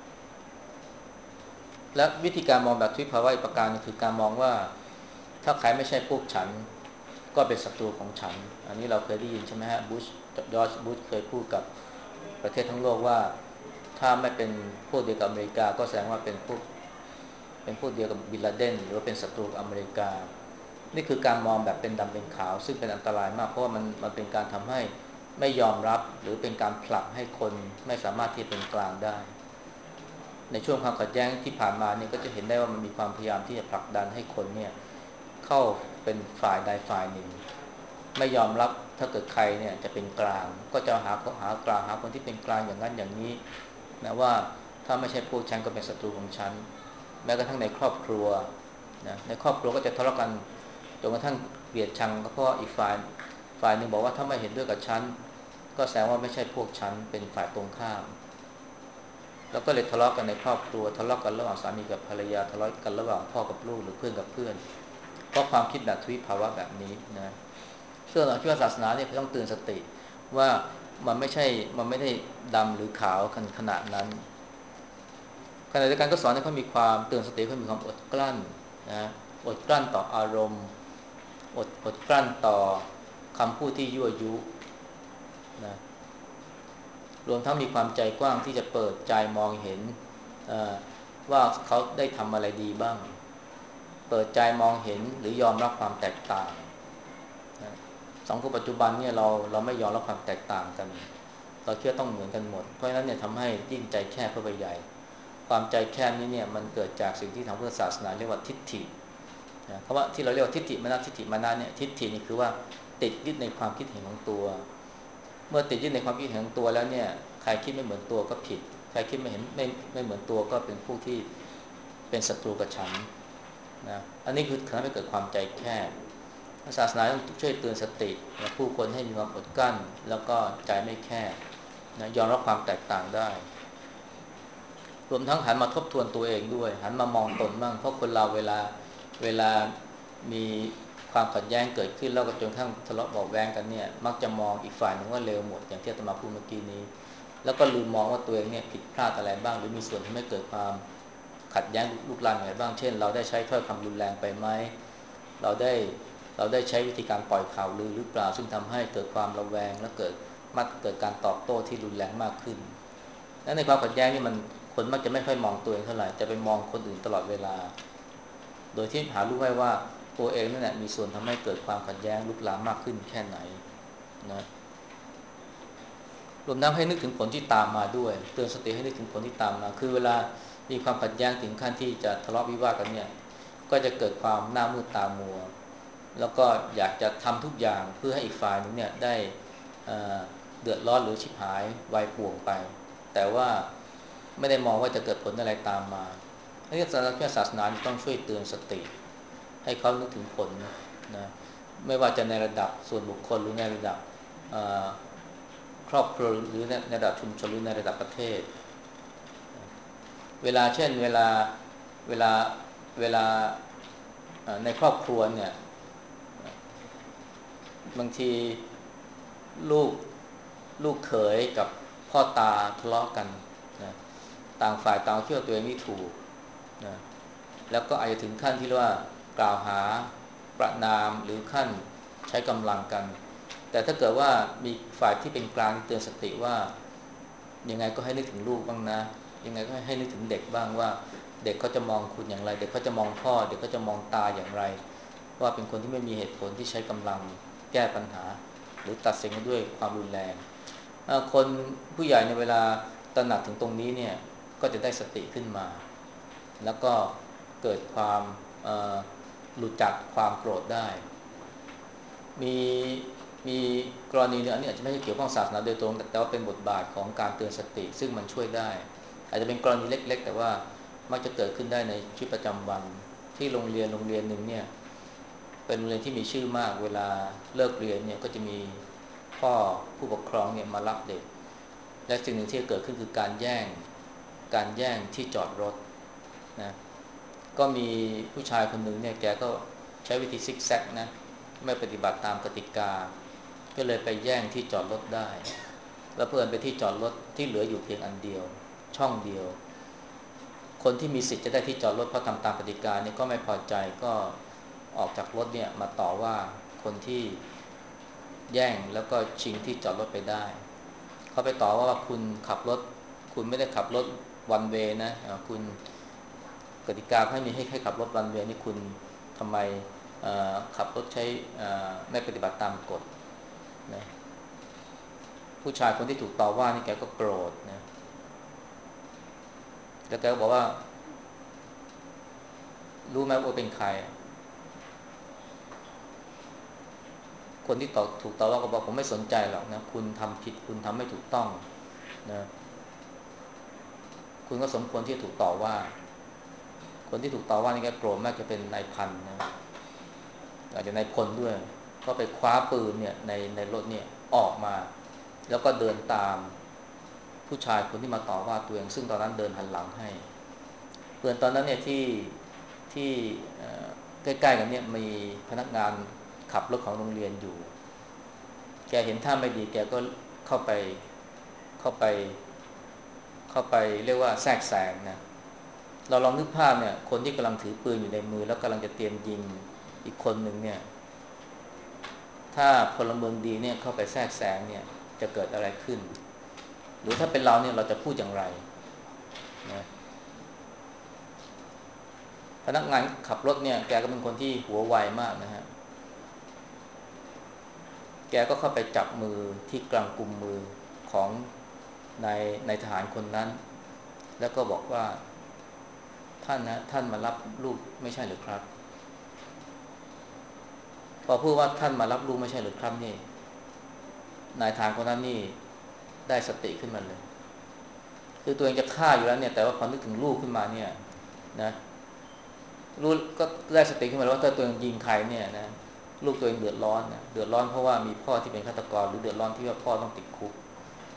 และวิธีการมองแบบทวิภาวะอีกประการนึงคือการมองว่าถ้าใครไม่ใช่พวกฉันก็เป็นศัตรูของฉันอันนี้เราเคยได้ยินใช่ไหมฮะบุชจอร์จบุชเคยพูดกับประเทศทั้งโลกว่าถ้าไม่เป็นพวกเดียวกับอเมริกาก็แสดงว่าเป็นพวกเป็นพวกเดียวกับบิลลาเดนหรือว่าเป็นศัตรูกับอเมริกานี่คือการมองแบบเป็นดำเป็นขาวซึ่งเป็นอันตรายมากเพราะว่ามันมันเป็นการทำให้ไม่ยอมรับหรือเป็นการผลักให้คนไม่สามารถที่จะเป็นกลางได้ในช่วงความขัดแย้งที่ผ่านมาเนี่ยก็จะเห็นได้ว่ามันมีความพยายามที่จะผลักดันให้คนเนี่ยเข้าเป็นฝ่ายใดฝ่ายหนึ่งไม่ยอมรับถ้าเกิดใครเนี่ยจะเป็นกลางก็จะหาหากลางหาคนที่เป็นกลางอย่างนั้นอย่างนี้นะว่าถ้าไม่ใช่พวกฉันก็เป็นศัตรูของฉันแม้กระทั่งในครอบครัวนะในครอบครัวก็จะทะเลาะกันจนกระทั่งเกลียดชังเพราะอีกฝ่ายฝ่ายหนึ่งบอกว่าถ้าไม่เห็นด้วยกับฉันก็แสดงว่าไม่ใช่พวกฉันเป็นฝ่ายตรงข้ามแล้วก็เลยทะเลาะกันในครอบครัวทะเลาะกันระหว่างสามีกับภรรยาทะเลาะกันระหว่างพ่อกับลูกหรือเพื่อนกับเพื่อนเพราะความคิดแบบทวิภาวะแบบนี้นะซึ่งเราคิดว่าศาสนาเนี่ยต้องเตือนสติว่ามันไม่ใช่มันไม่ได้ดำหรือขาวขนาดนั้นขณะเดียวกันก็สอนให้เขามีความเตือนสติเขามีความอดกลั้นนะอดกลั้นต่ออารมณ์อดอดกลั้นต่อคำพูดที่ยั่วยุนะรวมทั้งมีความใจกว้างที่จะเปิดใจมองเห็นว่าเขาได้ทำอะไรดีบ้างเปิดใจมองเห็นหรือยอมรับความแตกต่างนะสังคมปัจจุบันเนี่ยเราเราไม่ยอมรับความแตกต่างกันเราเชื่อต้องเหมือนกันหมดเพราะฉะนั้นเนี่ยทำให้ยิ่งใจแคบเข้าไปใหญ่ความใจแคบนี้เนี่ยมันเกิดจากสิ่งที่ทางพุทธศาสนาเรียกว่าทิฏฐินะคำว่าที่เราเรียกว่าทิฏฐิมานะทิฏฐิมานะเนี่ยทิฏฐินี่คือว่าติดยึดในความคิดเห็นของตัวเมื่อติดยึดในความคิดเห็นของตัวแล้วเนี่ยใครคิดไม่เหมือนตัวก็ผิดใครคิดไม่เห็นไม่ไม่เหมือนตัวก็เป็นผู้ที่เป็นศัตรูกับฉันนะอันนี้คือทำให้เกิดความใจแคบศาสนาต้องช่วยเตือนสตินะผู้คนให้มีความอดกลั้นแล้วก็ใจไม่แคบนะยอมรับความแตกต่างได้รวมทั้งหันมาทบทวนตัวเองด้วยหันมามองตนบ้างเพราะคนเราเวลาเวลามีความขัดแย้งเกิดขึ้นแล้วก็จนกระทั่งทะเลาะเบาะแว้งกันเนี่ยมักจะมองอีกฝ่ายหนึ่งว่าเลวหมดอย่างที่อาตมาพูดเมื่อกี้นี้แล้วก็ลืมมองว่าตัวเองเนี่ยผิดพลาดอะไรบ้างหรือมีส่วนทำให้เกิดความขัดแย้งลุกลามอะไรบ้างเช่นเราได้ใช้ถ้อยคำรุนแรงไปไหมเราได้เราได้ใช้วิธีการปล่อยข่าวลือหรือเปล่าซึ่งทำให้เกิดความระแวงและเกิดมักเกิดการตอบโต้ที่รุนแรงมากขึ้นและในความขัดแย้งนี่มันคนมักจะไม่ค่อยมองตัวเองเท่าไหร่จะไปมองคนอื่นตลอดเวลาโดยที่หารู้ไม่ว่าตัวเองนั่นแหละมีส่วนทำให้เกิดความขัดแย้งลุกลามมากขึ้นแค่ไหนนะรวมทั้งให้นึกถึงผลที่ตามมาด้วยเตือนสติให้นึกถึงผลที่ตามมาคือเวลามีความขัดแย้งถึงขั้นที่จะทะเลาะวิวาทกันเนี่ยก็จะเกิดความหน้ามืดตามัวแล้วก็อยากจะทำทุกอย่างเพื่อให้อีกฝ่ายนึงเนี่ยได้เดือดร้อนหรือชิบหายวายป่วงไปแต่ว่าไม่ได้มองว่าจะเกิดผลอะไรตามมานักศาสนาต้องช่วยเตือนสติให้เขานึกถึงผลนะไม่ว่าจะในระดับส่วนบุคคลหรือในระดับครอบครัวหรือในระดับชุมชนหรือในระดับประเทศเวลาเช่นเวลาเวลาเวลาในครอบครัวเนี่ยบางทีลูกลูกเขยกับพ่อตาทะเลาะกันนะต่างฝ่ายต่างเชื่อตัวเองนี่ถูกนะแล้วก็อาจจะถึงขั้นที่เรียกว่ากล่าวหาประณามหรือขั้นใช้กำลังกันแต่ถ้าเกิดว่ามีฝ่ายที่เป็นกลางเตือนสติว่ายังไงก็ให้นึกถึงลูกบ้างนะยังไงก็ให้นึกถึงเด็กบ้างว่าเด็กเขาจะมองคุณอย่างไรเด็กเขาจะมองพ่อเด็กเขาจะมองตาอย่างไรว่าเป็นคนที่ไม่มีเหตุผลที่ใช้กำลังแก้ปัญหาหรือตัดสินกันด้วยความรุนแรงคนผู้ใหญ่ในเวลาตระหนักถึงตรงนี้เนี่ยก็จะได้สติขึ้นมาแล้วก็เกิดความหลุดจากความโกรธได้มีมีกรณีนึงอันนี้อาจจะไม่ใช่เกี่ยวข้องศาสนาโดยตรงแต่ว่าเป็นบทบาทของการเตือนสติซึ่งมันช่วยได้อาจจะเป็นกรณีเล็กๆแต่ว่ามักจะเกิดขึ้นได้ในชีวิตประจำวันที่โรงเรียนโรงเรียนหนึ่งเนี่ยเป็นโรงเรียนที่มีชื่อมากเวลาเลิกเรียนเนี่ยก็จะมีพ่อผู้ปกครองเนี่ยมารับเด็กและสิ่งหนึ่งที่เกิดขึ้นคือการแย่งการแย่งที่จอดรถนะก็มีผู้ชายคนหนึ่งเนี่ยแกก็ใช้วิธีซิกแซกนะไม่ปฏิบัติตามกติกาก็เลยไปแย่งที่จอดรถได้แล้วเพื่อนไปที่จอดรถที่เหลืออยู่เพียงอันเดียวช่องเดียวคนที่มีสิทธิ์จะได้ที่จอดรถเพราะทำตามกติกาเนี่ยก็ไม่พอใจก็ออกจากรถเนี่ยมาต่อว่าคนที่แย่งแล้วก็ชิงที่จอดรถไปได้เขาไปต่อว่าคุณขับรถคุณไม่ได้ขับรถวันเวย์นะคุณกติกาไม่มีให้ให้ขับรถวันเวย์นี่คุณทำไมขับรถใช้ไม่ปฏิบัติตามกฎนะผู้ชายคนที่ถูกต่อว่านี่แกก็โกรธนะแล้วแกก็บอกว่ารู้ไหมว่าเป็นใครคนที่ต่อถูกต่อว่าก็บอกผมไม่สนใจหรอกนะคุณทำผิดคุณทำไม่ถูกต้องนะคุณก็สมควรที่ถูกต่อว่าคนที่ถูกต่อว่านี่แกโกรธมากจะเป็นนายพันนะอาจจะนายพลด้วยก็ไปคว้าปืนเนี่ยในในรถเนี่ยออกมาแล้วก็เดินตามผู้ชายคนที่มาต่อว่าตัวเองซึ่งตอนนั้นเดินหันหลังให้เพื่อนตอนนั้นเนี่ยที่ที่ใกล้ๆกันเนี่ยมีพนักงานขับรถของโรงเรียนอยู่แกเห็นท่าไม่ดีแกก็เข้าไปเข้าไปเข้าไปเรียกว่าแทรกแซงนะเราลองนึกภาพเนี่ยคนที่กำลังถือปืนอยู่ในมือแล้วกำลังจะเตรียมยิงอีกคนหนึ่งเนี่ยถ้าพลเมืองดีเนี่ยเข้าไปแทรกแซงเนี่ยจะเกิดอะไรขึ้นหรือถ้าเป็นเราเนี่ยเราจะพูดอย่างไรนะพนักงานขับรถเนี่ยแกก็เป็นคนที่หัวไวมากนะฮะแกก็เข้าไปจับมือที่กลางกุมมือของนายนายทหารคนนั้นแล้วก็บอกว่าท่านนะท่านมารับลูกไม่ใช่หรือครับพอพูดว่าท่านมารับลูกไม่ใช่หรือครับนี่นายทหารคนนั้นนี่ได้สติขึ้นมาเลยคือตัวเองจะฆ่าอยู่แล้วเนี่ยแต่ว่าพอนึกถึงลูกขึ้นมาเนี่ยนะลูกก็ได้สติขึ้นมาแล้วว่าถ้าตัวเองยิงใครเนี่ยนะลูกตัวเองเดือดร้อนนะเดือดร้อนเพราะว่ามีพ่อที่เป็นฆาตกรหรือเดือดร้อนที่ว่าพ่อต้องติดคุก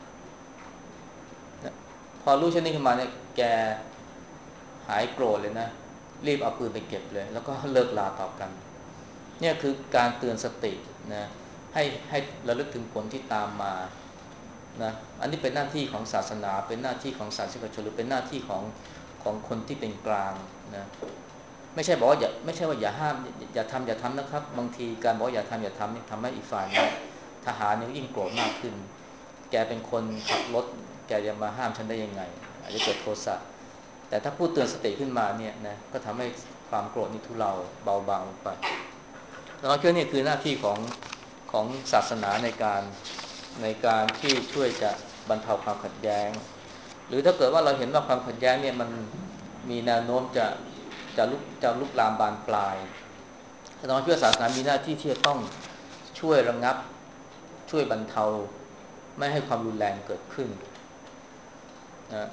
นะพอลูกเช่นนี้ขึ้นมาเนี่ยแกหายโกรธเลยนะรีบเอาปืนไปเก็บเลยแล้วก็เลิกลาต่อกันเนี่ยคือการเตือนสตินะให้ให้ระลึกถึงผลที่ตามมานะอันนี้เป็นหน้าที่ของศาสนาเป็นหน้าที่ของศาสนิกชนหรือเป็นหน้าที่ของของคนที่เป็นกลางนะไม่ใช่บอกว่าอย่าไม่ใช่ว่าอย่าห้ามอย่าทำอย่าทำนะครับบางทีการบอกอย่าทำอย่าทำนี่ทำให้อีกฝ่ายนึงทหารนี่ยิ่งโกรธมากขึ้นแกเป็นคนขับรถแกจะมาห้ามฉันได้ยังไงอาจจะเกิดโทสะแต่ถ้าพูดเตือนสติขึ้นมาเนี่ยนะก็ทำให้ความโกรธนี้ทุเลาเบาบางลงไปแล้วก็นี่คือหน้าที่ของของศาสนาในการในการที่ช่วยจะบรรเทาความขัดแย้งหรือถ้าเกิดว่าเราเห็นว่าความขัดแย้งเนี่ยมันมีแนวโน้มจะจะลุกจะลุกลามบานปลายอาตมาคิดว่าศาสนามีหน้าที่ที่จะต้องช่วยระงับช่วยบรรเทาไม่ให้ความรุนแรงเกิดขึ้นนะ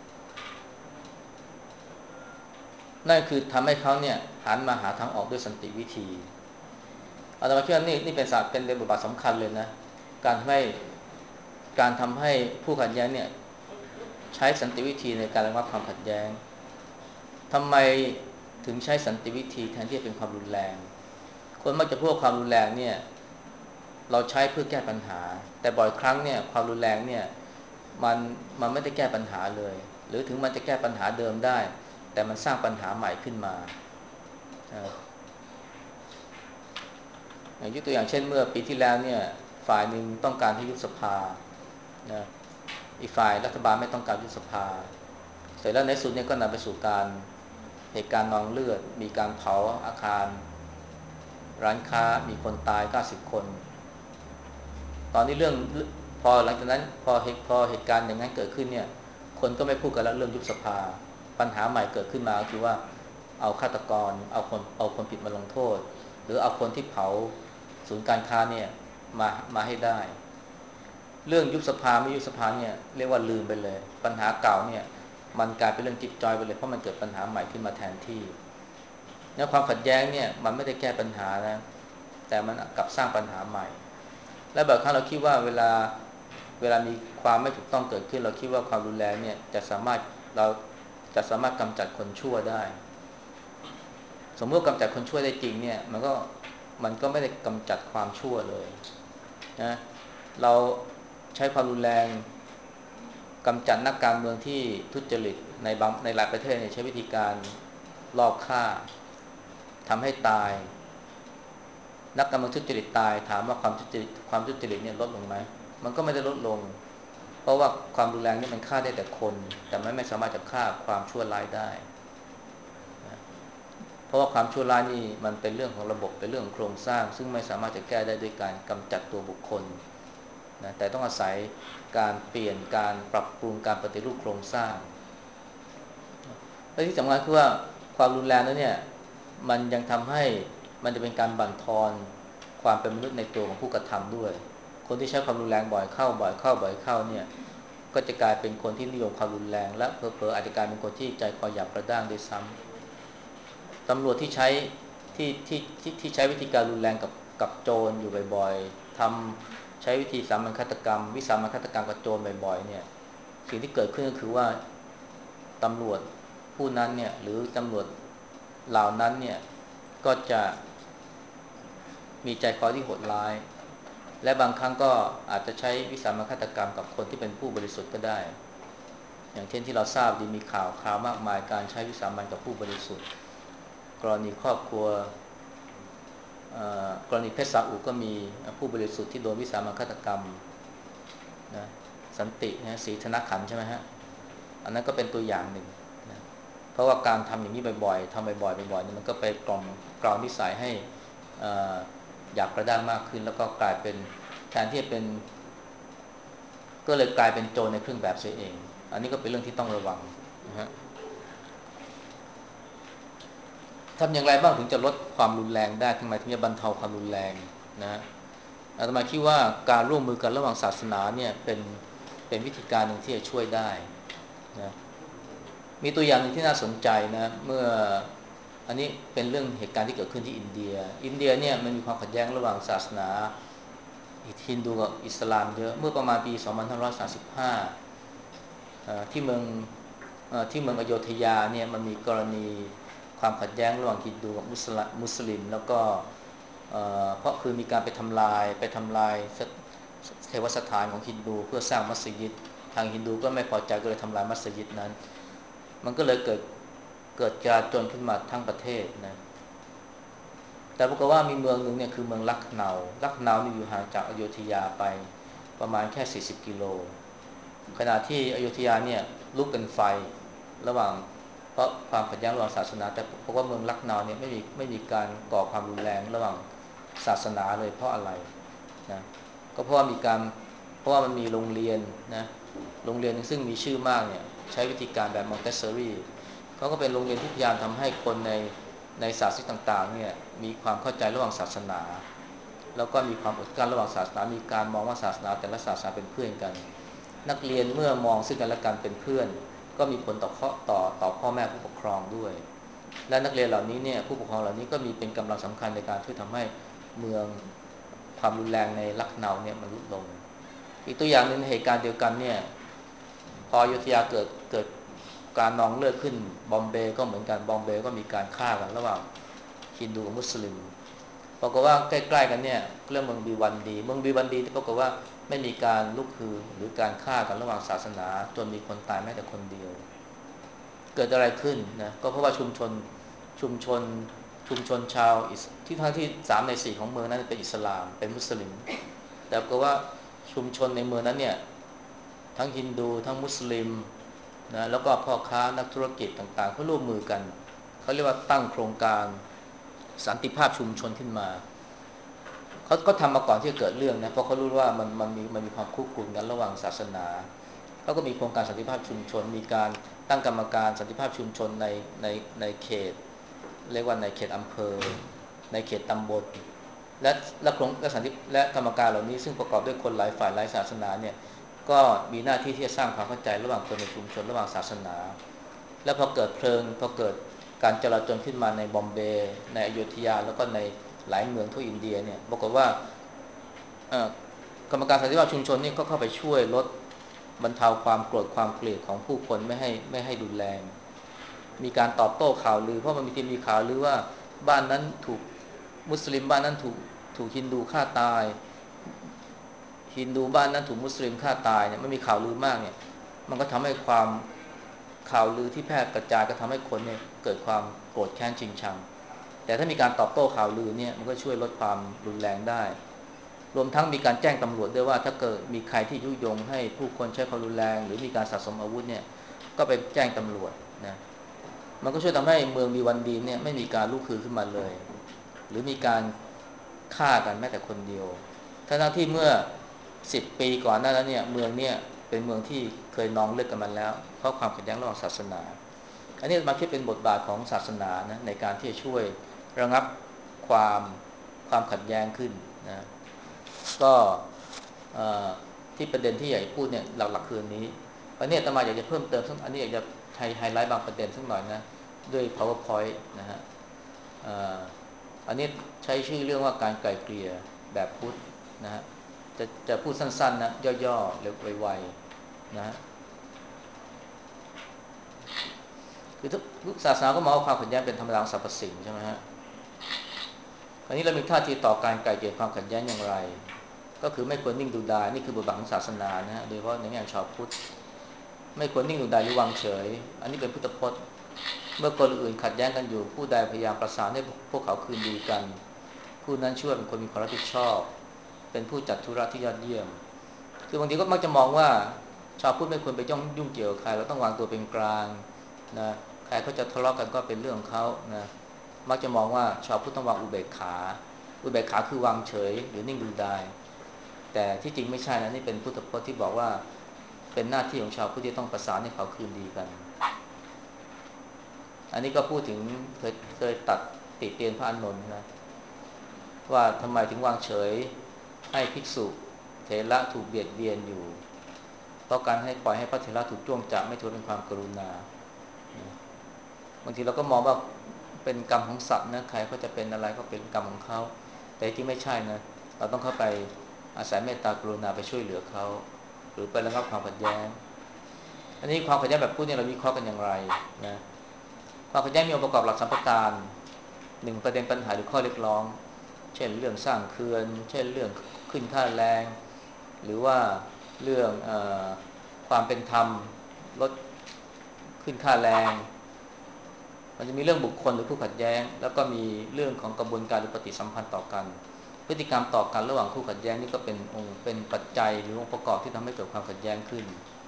นั่นคือทำให้เขาเนี่ยหันมาหาทางออกด้วยสันติวิธีอาตมาคิดว่านี่นี่เป็นศาสตร์เป็นบทบาทสำคัญเลยนะการทำให้การทำให้ผู้ขัดแย้งเนี่ยใช้สันติวิธีในการระงับความขัดแย้งทำไมถึงใช้สันติวิธีแทนที่จะเป็นความรุนแรงคนมักจะพูดความรุนแรงเนี่ยเราใช้เพื่อแก้ปัญหาแต่บ่อยครั้งเนี่ยความรุนแรงเนี่ยมันมันไม่ได้แก้ปัญหาเลยหรือถึงมันจะแก้ปัญหาเดิมได้แต่มันสร้างปัญหาใหม่ขึ้นมาอย่างยกตัวอย่างเช่นเมื่อปีที่แล้วเนี่ยฝ่ายหนึ่งต้องการให้ยุบสภานะอีกฝ่ายรัฐบาลไม่ต้องการยุบสภาเสร็จแล้วในสุดเนี่ยก็นำไปสู่การเหตุการณ์นองเลือดมีการเผาอาคารร้านค้ามีคนตายเก้าสิบคนตอนนี้เรื่องพอหลังจากนั้นพอเหตุพอเหตุการณ์อย่างนั้นเกิดขึ้นเนี่ยคนก็ไม่พูดกันแล้วเรื่องยุบสภาปัญหาใหม่เกิดขึ้นมาก็คือว่าเอาฆาตกรเอาคนเอาคนผิดมาลงโทษหรือเอาคนที่เผาศูนย์การค้าเนี่ยมามาให้ได้เรื่องยุบสภาไม่ยุบสภาเนี่ยเรียกว่าลืมไปเลยปัญหาเก่าเนี่ยมันกลายเป็นเรื่องจิ๊บจ้อยไปเลยเพราะมันเกิดปัญหาใหม่ขึ้นมาแทนที่แล้วความขัดแย้งเนี่ยมันไม่ได้แก้ปัญหานะแต่มันกลับสร้างปัญหาใหม่และบางครั้งเราคิดว่าเวลาเวลามีความไม่ถูกต้องเกิดขึ้นเราคิดว่าความรุนแรงเนี่ยจะสามารถเราจะสามารถกำจัดคนชั่วได้สมมติกำจัดคนชั่วได้จริงเนี่ยมันก็มันก็ไม่ได้กำจัดความชั่วเลยนะเราใช้ความรุนแรงกำจัดนักการเมืองที่ทุจริตในบางในหลายประเทศเนี่ยใช้วิธีการลอบฆ่าทำให้ตายนักการเมืองทุจริตตายถามว่าความทุจริตความทุจริตเนี่ยลดลงไหมมันก็ไม่ได้ลดลงเพราะว่าความรุนแรงนี่มันฆ่าได้แต่คนแต่มันไม่สามารถจะฆ่าความชั่วร้ายได้เพราะว่าความชั่วร้ายนี่มันเป็นเรื่องของระบบเป็นเรื่องของโครงสร้างซึ่งไม่สามารถจะแก้ได้ด้วยการกำจัดตัวบุคคลนะแต่ต้องอาศัยการเปลี่ยนการปรับปรุงการปฏิรูปโครงสร้างและที่สำคัญคือว่าความรุนแรงนั้นเนี่ยมันยังทำให้มันจะเป็นการบั่นทอนความเป็นมนุษย์ในตัวของผู้กระทำด้วยคนที่ใช้ความรุนแรงบ่อยเข้าบ่อยเข้าบ่อยเข้าเนี่ยก็จะกลายเป็นคนที่นิยมความรุนแรงและเผลอๆอาจจะกลายเป็นคนที่ใจคอหยาบกระด้างด้วยซ้ำตำรวจที่ใช้ที่ที่ที่ที่ใช้วิธีการรุนแรงกับกับโจรอยู่บ่อยๆทำใช้วิธีสามัญฆาตกรรมวิสามัญฆาตกรรมกับโจรบ่อยๆเนี่ยสิ่งที่เกิดขึ้นก็คือว่าตำรวจผู้นั้นเนี่ยหรือตำรวจเหล่านั้นเนี่ยก็จะมีใจคอที่โหดร้ายและบางครั้งก็อาจจะใช้วิสามัญฆาตกรรมกับคนที่เป็นผู้บริสุทธิ์ก็ได้อย่างเช่นที่เราทราบดีมีข่าวข่าวมากมายการใช้วิสามัญกับผู้บริสุทธิ์กรณีครอบครัวกรณีเพชรสาอุก็มีผู้บริสุทธิ์ที่โดนวิสามัญฆาตกรรมนะสันตินะศรีธนขันธ์ใช่ไหมฮะอันนั้นก็เป็นตัวอย่างหนึ่งนะเพราะว่าการทำอย่างนี้บ่อยๆทำบ่อยๆบ่อยๆนี่มันก็ไปกล่อมกล่อมนิสัยให้หยาบกระด้างมากขึ้นแล้วก็กลายเป็นแทนที่จะเป็นก็เลยกลายเป็นโจรในเครื่องแบบเสียเองอันนี้ก็เป็นเรื่องที่ต้องระวังนะฮะทำอย่างไรบ้างถึงจะลดความรุนแรงได้ทำไมถึงจะบรรเทาความรุนแรงนะอาตมาคิดว่าการร่วมมือกันระหว่างศาสนาเนี่ยเป็นเป็นวิธีการหนึ่งที่จะช่วยได้นะมีตัวอย่างหนึ่งที่น่าสนใจนะเมื่ออันนี้เป็นเรื่องเหตุการณ์ที่เกิดขึ้นที่อินเดียอินเดียเนี่ยมันมีความขัดแย้งระหว่างศาสนาฮินดูกับอิสลามเยอะเมื่อประมาณปีสองพันห้าร้อยสามสิบห้าที่เมืองที่เมืองอโยธยาเนี่ยมันมีกรณีความขัดแย้งระหว่างฮินดูกับมุสลิมแล้วก็เพราะคือมีการไปทำลายไปทำลายเทวสถานของฮินดูเพื่อสร้างมัสยิดทางฮินดูก็ไม่พอใจก็เลยทำลายมัสยิดนั้นมันก็เลยเกิดเกิดการจนขึ้นมาทั้งประเทศนะแต่ปรากฏว่ามีเมืองหนึ่งเนี่ยคือเมืองลักเนาลักเนานี่อยู่ห่างจากอโยธยาไปประมาณแค่สี่สิบกิโลขณะที่อโยธยาเนี่ยลุกเป็นไฟระหว่างเพราะความขัดแย้งระหว่างศาสนาแต่เพราะว่าเมืองลักเนาเนี่ยไม่มีไม่มีการก่อความรุนแรงระหว่างศาสนาเลยเพราะอะไรนะก็เพราะว่ามีการเพราะว่ามันมีโรงเรียนนะโรงเรียนซึ่งมีชื่อมากเนี่ยใช้วิธีการแบบมอนเตสซอรี่เขาก็เป็นโรงเรียนที่พยายามทำให้คนในในศาสนาต่างๆเนี่ยมีความเข้าใจระหว่างศาสนาแล้วก็มีความอดกลั้นระหว่างศาสนามีการมองว่าศาสนาแต่ละศาสนาเป็นเพื่อนกันนักเรียนเมื่อมองซึ่งกันและกันเป็นเพื่อนก็มีผลต่อข้อต่อต่อพ่อแม่ผู้ปกครองด้วยและนักเรียนเหล่านี้เนี่ยผู้ปกครองเหล่านี้ก็มีเป็นกำลังสำคัญในการช่วยทำให้เมืองความรุนแรงในลักเนาเนี่ยมันลดลงอีกตัวอย่างหนึ่งในเหตุการณ์เดียวกันเนี่ยพออยุธยาเกิดเกิดการนองเลือดขึ้นบอมเบย์ก็เหมือนกันบอมเบย์ก็มีการฆ่ากันระหว่างฮินดูกับมุสลิมปรากฏว่าใกล้ๆกันเนี่ยเรื่องเมืองบีวันดีเมืองบีวันดีที่ปรากฏว่าไม่มีการลุกฮือหรือการฆ่ากันระหว่างศาสนาจนมีคนตายแม้แต่คนเดียวเกิดอะไรขึ้นนะก็เพราะว่าชุมชนชุมชนชุมชนชาวที่ทั้งที่สามในสี่ของเมืองนั้นเป็นอิสลามเป็นมุสลิมแต่ก็ว่าชุมชนในเมืองนั้นเนี่ยทั้งฮินดูทั้งมุสลิมนะแล้วก็พ่อค้านักธุรกิจต่างๆเขาร่วมมือกันเขาเรียกว่าตั้งโครงการสันติภาพชุมชนขึ้นมาเขาก็ทำมาก่อนที่จะเกิดเรื่องนะเพราะเขารู้ว่ามันมันมีมันมีความคุกคุนกันระหว่างศาสนาเขาก็มีโครงการสันติภาพชุมชนมีการตั้งกรรมการสันติภาพชุมชนในในในเขตเรียกว่าในเขตอำเภอในเขตตำบลและและโครงและสันติและกรรมการเหล่านี้ซึ่งประกอบด้วยคนหลายฝ่ายหลายศาสนาเนี่ยก็มีหน้าที่ที่จะสร้างความเข้าใจระหว่างคนในชุมชนระหว่างศาสนาแล้วพอเกิดเพลิงพอเกิดการจลาจลขึ้นมาในบอมเบย์ในอยุธยาแล้วก็ในหลายเมืองทั่วอินเดียเนี่ยปรากฏว่ากรรมการสันติภาพชุมชนนี่ก็เข้าไปช่วยลดบรรเทาความโกรธความเกลียดของผู้คนไม่ให้ไม่ให้รุนแรงมีการตอบโต้ข่าวลือเพราะมันมีที่มีข่าวลือว่าบ้านนั้นถูกมุสลิมบ้านนั้นถูกถูกฮินดูฆ่าตายฮินดูบ้านนั้นถูกมุสลิมฆ่าตายเนี่ยมันมีข่าวลือมากเนี่ยมันก็ทำให้ความข่าวลือที่แพร่กระจายก็ทำให้คนเนี่ยเกิดความโกรธแค้นชิงชังแต่ถ้ามีการตอบโต้ข่าวลือเนี่ยมันก็ช่วยลดความรุนแรงได้รวมทั้งมีการแจ้งตำรวจด้วยว่าถ้าเกิดมีใครที่ยุยงให้ผู้คนใช้ความรุนแรงหรือมีการสะสมอาวุธเนี่ยก็ไปแจ้งตำรวจนะมันก็ช่วยทำให้เมืองมีวันดีเนี่ยไม่มีการลุกฮือขึ้นมาเลยหรือมีการฆ่ากันแม้แต่คนเดียวทั้งที่เมื่อสิบปีก่อนหน้านั้นเนี่ยเมืองเนี่ยเป็นเมืองที่เคยนองเลือดกันมาแล้วเพราะความขัดแย้งระหว่างศาสนาอันนี้มาคิดเป็นบทบาทของศาสนานะในการที่จะช่วยระงับความความขัดแย้งขึ้นนะก็ที่ประเด็นที่อยากพูดเนี่ยหลักๆคืนนี้วันนี้อาตมาอยากจะเพิ่มเติมอันนี้อยากจะไฮไลท์บางประเด็นสักหน่อยนะด้วย PowerPoint นะฮะอันนี้ใช้ชื่อเรื่องว่าการไกล่เกลี่ยแบบพุทธนะฮะจะจะพูดสั้นๆนะย่อๆเร็วไวๆนะฮะคือทุกศาสนาก็มองว่าความขัดแย้งเป็นธรรมดาของสรรพสิ่งใช่ไหมฮะคราวนี้เรามีท่าทีต่อการไกล่เกลี่ยความขัดแย้งอย่างไรก็คือไม่ควรนิ่งดูดายนี่คือบทบาทของศาสนานะฮะโดยเฉพาะในแง่ชาวพุทธไม่ควรนิ่งดูดายหรือวางเฉยอันนี้เป็นพุทธพจน์เมื่อคนอื่นขัดแย้งกันอยู่ผู้ใดพยายามประสานให้พวกเขาคืนดีกันผู้นั้นชื่อว่าเป็นคนมีความรับผิดชอบเป็นผู้จัดธุระที่ยอดเยี่ยมคือบางทีก็มักจะมองว่าชาวพุทธไม่ควรไปย่องยุ่งเกี่ยวกับใครเราต้องวางตัวเป็นกลางนะใครเขาจะทะเลาะกันก็เป็นเรื่องของเขานะมักจะมองว่าชาวพุทธต้องวางอุเบกขาอุเบกขาคือวางเฉยหรือนิ่งดูดายแต่ที่จริงไม่ใช่นะนี่เป็นพุทธพจน์ที่บอกว่าเป็นหน้าที่ของชาวพุทธที่ต้องประสานให้เขาคืนดีกันอันนี้ก็พูดถึงเคยเคยตัดติเตียนพระอานนท์นะว่าทำไมถึงวางเฉยให้ภิกษุเถระถูกเบียดเบียนอยู่เพราะการให้ปล่อยให้พระเถระถูกจ้วงจับไม่ถือเป็นความกรุณาบางทีเราก็มองว่าเป็นกรรมของสัตว์นะใครก็จะเป็นอะไรก็เป็นกรรมของเขาแต่ที่ไม่ใช่นะเราต้องเข้าไปอาศัยเมตตากรุณาไปช่วยเหลือเขาหรือไประงับความขัดแย้งอันนี้ความขัดแย้งแบบพูดเนี่ยเราวิเคราะห์กันอย่างไรนะความขัดแย้งมีองค์ประกอบหลักสามประการหนึ่งประเด็นปัญหาหรือข้อเรียกร้องเช่นเรื่องสร้างเขื่อนเช่นเรื่องขึ้นค่าแรงหรือว่าเรื่องเออความเป็นธรรมลดขึ้นค่าแรงมันจะมีเรื่องบุคคลหรือผู้ขัดแย้งแล้วก็มีเรื่องของกระบวนการหรือปฏิสัมพันธ์ต่อกันพฤติกรรมต่อกันระหว่างคู่ขัดแย้งนี่ก็เป็นองค์เป็นปัจจัยหรือองค์ประกอบที่ทำให้เกิดความขัดแย้งขึ้น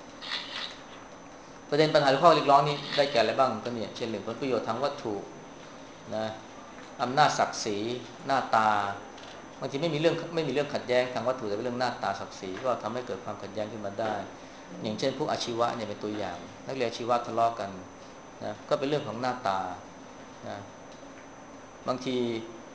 ประเด็นปัญหาหรือข้อเรียกร้องนี้ได้แก่อะไรบ้างก็เนี่ยเช่นเรื่องผลประโยชน์ทางวัตถุนะอำนาจศักดิ์ศรีหน้าตาบางทีไม่มีเรื่องไม่มีเรื่องขัดแย้งทางวัตถุแต่เป็นเรื่องหน้าตาศักดิ์ศรีก็ทำให้เกิดความขัดแย้งขึ้นมาได้อย่างเช่นพวกอาชีวะเนี่ยเป็นตัวอย่างนักเรียนอาชีวะทะเลาะกันนะก็เป็นเรื่องของหน้าตานะบางที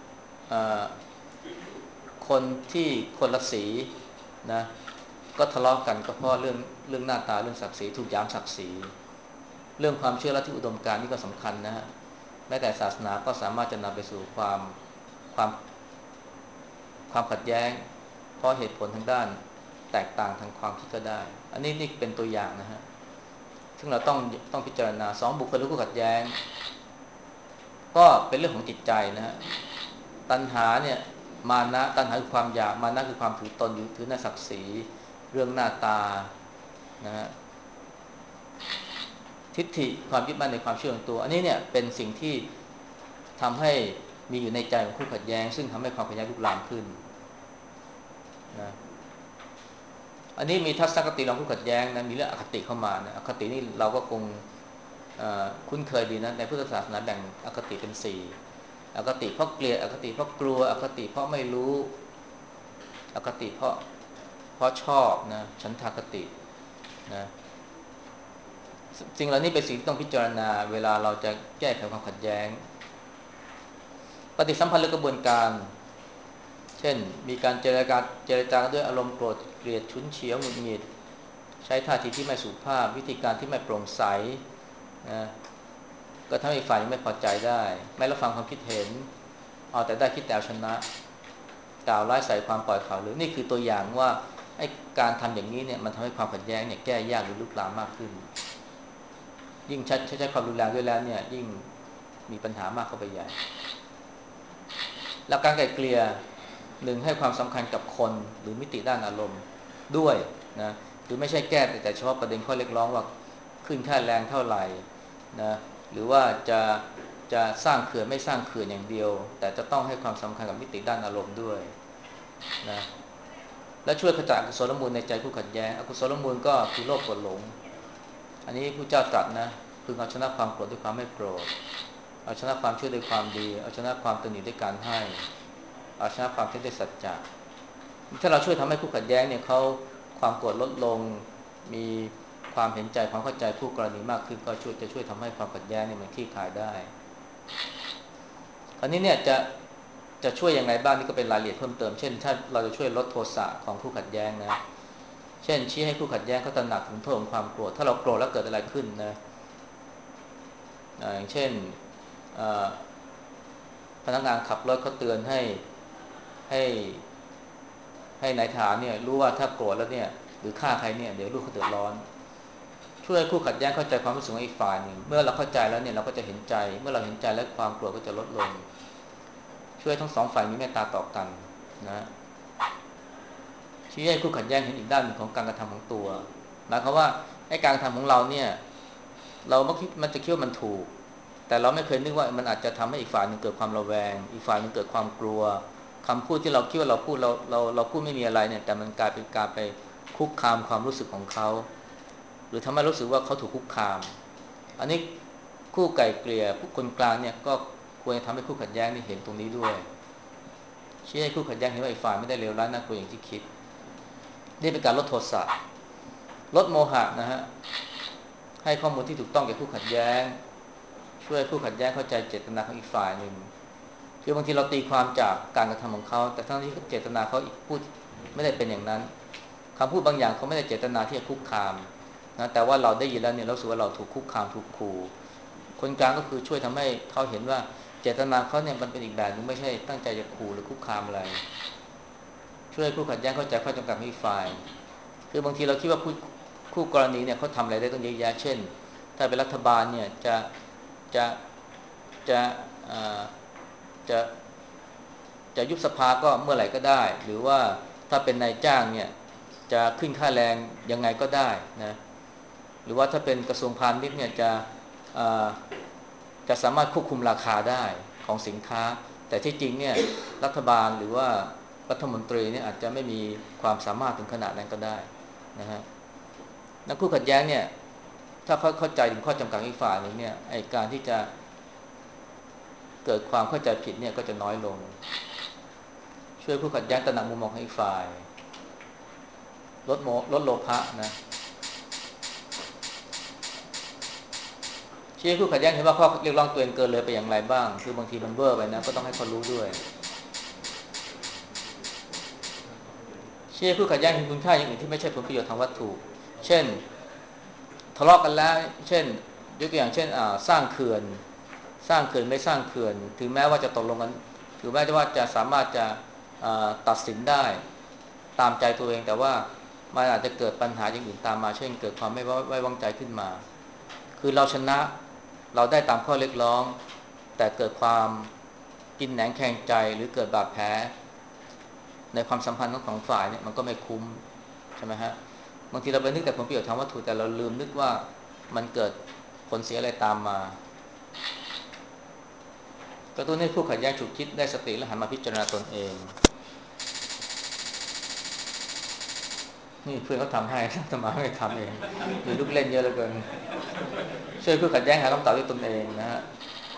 คนที่คนละสีนะก็ทะเลาะกันก็เพราะเรื่องเรื่องหน้าตาเรื่องศักดิ์ศรีถูกย้ำศักดิ์ศรีเรื่องความเชื่อลัทธิอุดมการณ์นี่ก็สำคัญนะฮะแม้แต่ศาสนาก็สามารถจะนำไปสู่ความความความขัดแย้งเพราะเหตุผลทางด้านแตกต่างทางความคิดก็ได้อันนี้นี่เป็นตัวอย่างนะฮะซึ่งเราต้องต้องพิจารณาสองบุคคลหรือคู่ขัดแย้งก็เป็นเรื่องของจิตใจนะฮะตัณหาเนี่ยมานะตัณหาคือความอยากมานะคือความถือตนถือหน้าศักดิ์ศรีเรื่องหน้าตานะฮะทิฏฐิความยึดมั่นในความเชื่อของตัวอันนี้เนี่ยเป็นสิ่งที่ทำให้มีอยู่ในใจของคู่ขัดแย้งซึ่งทำให้ความขัดแย้งลุกลามขึ้นนะอันนี้มีทัศนคติของคู่ขัดแย้งนะมีเรื่องอคติเข้ามานะอคตินี่เราก็คงคุ้นเคยดีนะในพุทธศาสนาแบ่งอคติเป็นสี่อคติเพราะเกลียดอคติเพราะกลัวอคติเพราะไม่รู้อคติเพราะเพราะชอบนะฉันทคตินะสิ่งเหล่านี้เป็นสิ่งที่ต้องพิจารณาเวลาเราจะแก้ไขความขัดแย้งปฏิสัมพันธ์หรือกระบวนการเช่นมีการเจรจาเจรจาด้วยอารมณ์โกรธเกลียดฉุนเฉียวหงุดหงิดใช้ท่าทีที่ไม่สุภาพวิธีการที่ไม่โปร่งใสนะก็ทำให้ฝ่ายไม่พอใจได้ไม่รับฟังความคิดเห็นเอาแต่ได้คิดแต่เอาชนะกล่าวร้ายใส่ความปล่อยข่าวหรือนี่คือตัวอย่างว่าไอ้การทำอย่างนี้เนี่ยมันทำให้ความขัดแย้งเนี่ยแก้ยากหรือลุกลามมากขึ้นยิ่งใช้ใช้ความรุนแรงด้วยแล้วเนี่ยยิ่งมีปัญหามากเข้าไปใหญ่หลักการไกล่เกลี่ยหนึ่งให้ความสำคัญกับคนหรือมิติด้านอารมณ์ด้วยนะคือไม่ใช่แก้แต่เฉพาะประเด็นข้อเรียกร้องว่าขึ้นค่าแรงเท่าไหร่นะหรือว่าจะจะสร้างเขื่อนไม่สร้างเขื่อนอย่างเดียวแต่จะต้องให้ความสำคัญกับมิติด้านอารมณ์ด้วยนะและช่วยขจัดอกุศลมูลในใจผู้ขัดแย้งอกุศลมูลก็คือโลภโกรธหลงอันนี้ผู้เจ้าตรัสนะพึงเอาชนะความโกรธด้วยความไม่โกรธเอาชนะความเชื่อด้วยความดีเอาชนะความตนีด้วยการให้เอาชนะความเท็จด้วยสัจจะถ้าเราช่วยทำให้ผู้ขัดแย้งเนี่ยเขาความโกรธลดลงมีความเห็นใจความเข้าใจคู่กรณีมากขึ้นก็ช่วยจะช่วยทำให้ความขัดแย้งเนี่ยมันคลี่คลายได้อันนี้เนี่ยจะจะช่วยยังไงบ้างนี่ก็เป็นรายละเอียดเพิ่มเติมเช่นถ้าเราจะช่วยลดโทสะของผู้ขัดแย้งนะเช่นชี้ให้ผู้ขัดแย้งเขาตระหนักถึงโทษของความโกรธถ้าเราโกรธแล้วเกิดอะไรขึ้นนะอย่างเช่นพนักงานขับรถเขาเตือนให้ให้ให้นายทหารเนี่ยรู้ว่าถ้าโกรธแล้วเนี่ยหรือฆ่าใครเนี่ยเดี๋ยวลูกเขาเดือดร้อนช่วยคู่ขัดแย้งเข้าใจความรู้สึกของอีกฝ่ายหนึ่งเมื่อเราเข้าใจแล้วเนี่ยเราก็จะเห็นใจเมื่อเราเห็นใจแล้วความโกรธก็จะลดลงช่วยทั้งสองฝ่ายมีเมตตาต่อกันนะชี้ให้คู่ขัดแย้งเห็นอีกด้านหนึ่งของการกระทำของตัวหมายความว่าไอ้การกระทำของเราเนี่ยเราไม่คิดมันจะคิดว่ามันถูกแต่เราไม่เคยนึกว่ามันอาจจะทำให้อีกฝ่ายหนึ่งเกิดความระแวงอีกฝ่ายหนึ่งเกิดความกลัวคำพูดที่เราคิดว่าเราพูดเราเราเราพูดไม่มีอะไรเนี่ยแต่มันกลายเป็นการไปคุกคามความรู้สึกของเขาหรือทำให้รู้สึกว่าเขาถูกคุกคามอันนี้คู่ไก่เกลี่ยผู้คนกลางเนี่ยก็ควรจะทำให้คู่ขัดแย้งนี่เห็นตรงนี้ด้วยชี้ให้คู่ขัดแย้งเห็นว่าอีกฝ่ายไม่ได้เลวร้ายน่ากลัวอย่างที่คิดนี่เป็นการลดโทสะลดโมหะนะฮะให้ข้อมูลที่ถูกต้องแก่คู่ขัดแย้งช่วยคู่ขัดแย้งเข้าใจเจตนาของอีกฝ่ายหนึ่งคือบางทีเราตีความจากการกระทำของเขาแต่ทั้งที่เจตนาเขาอีกพูดไม่ได้เป็นอย่างนั้นคำพูดบางอย่างเขาไม่ได้เจตนาที่จะคุกคามนะแต่ว่าเราได้ยินแล้วเนี่ยเราสึกว่าเราถูกคุกคามถูกขู่คนกลางก็คือช่วยทำให้เขาเห็นว่าเจตนาเขาเนี่ยมันเป็นอีกแบบนึงไม่ใช่ตั้งใจจะขู่หรือคุกคามอะไรช่วยคู่ขัดแย้งเข้าใจข้อจำกัดของอีกฝ่ายคือบางทีเราคิดว่าคู่คู่กรณีเนี่ยเขาทำอะไรได้ต้องเยอะแยะเช่นถ้าเป็นรัฐบาลเนี่ยจะจะจะจะจะยุบสภาก็เมื่อไหร่ก็ได้หรือว่าถ้าเป็นนายจ้างเนี่ยจะขึ้นค่าแรงยังไงก็ได้นะหรือว่าถ้าเป็นกระทรวงพาณิชย์เนี่ยจะจะสามารถควบคุมราคาได้ของสินค้าแต่ที่จริงเนี่ยรัฐบาลหรือว่ารัฐมนตรีเนี่ยอาจจะไม่มีความสามารถถึงขนาดนั้นก็ได้นะฮะนักคู่ขัดแย้งเนี่ยถ้าเขาเข้าใจถึงข้อจำกัดอีกฝ่ายหนึ่งเนี่ยไอ้การที่จะเกิดความเข้าใจผิดเนี่ยก็จะน้อยลงช่วยคู่ขัดแย้งตระหนักมุมมองของอีกฝ่ายลดโมลดโลภะนะชี้คู่ขัดแย้งเห็นว่าข้อเรียกร้องตัวเองเกินเลยไปอย่างไรบ้างคือบางทีมันเวอร์ไปนะก็ต้องให้เขารู้ด้วยชี้คู่ขัดแย้งเห็นคุณค่าอย่างอื่นที่ไม่ใช่ผลประโยชน์ทางวัตถุเช่นทะเลาะกันแล้วเช่นยกตัวอย่างเช่นสร้างเขื่อนสร้างเขื่อนไม่สร้างเขื่อนถึงแม้ว่าจะตกลงกันถึงแม้ว่าจะสามารถจะตัดสินได้ตามใจตัวเองแต่ว่ามันอาจจะเกิดปัญหาอย่างอื่นตามมาเช่นเกิดความไม่ไว้วางใจขึ้นมาคือเราชนะเราได้ตามข้อเรียกร้องแต่เกิดความกินแหนงแคลงใจหรือเกิดบาดแผลในความสัมพันธ์ทั้งสองฝ่ายเนี่ยมันก็ไม่คุ้มใช่ไหมฮะบางทีเราไปนึกแต่ผลประโยชน์ทางวัตถุแต่เราลืมนึกว่ามันเกิดผลเสียอะไรตามมากระตุ้นให้ผู้ขัดแย้งฉุกคิดได้สติและหันมาพิจารณาตนเองนี่เพื่อนเขาทำให้ทำไมไม่ทำเองมีลูกเล่นเยอะเหลือเกินช่วยผู้ขัดแย้งหาคำตอบด้วยตนเองนะฮะ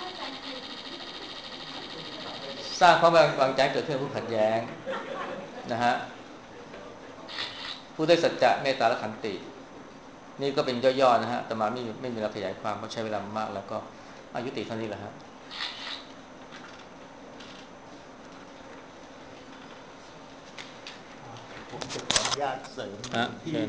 สร้างความวางใจเกิดขึ้นผู้ขัดแย้งนะฮะผู้ได้สัจจะเมตตาและขันตินี่ก็เป็นย่อๆนะฮะแต่มาไม่ไม่มีเวลาขยายความเพราะใช้เวลามากแล้วก็อายุติเท่านี้แหละฮะผมจะขออนุญาตเสริมฮะที่เชิญ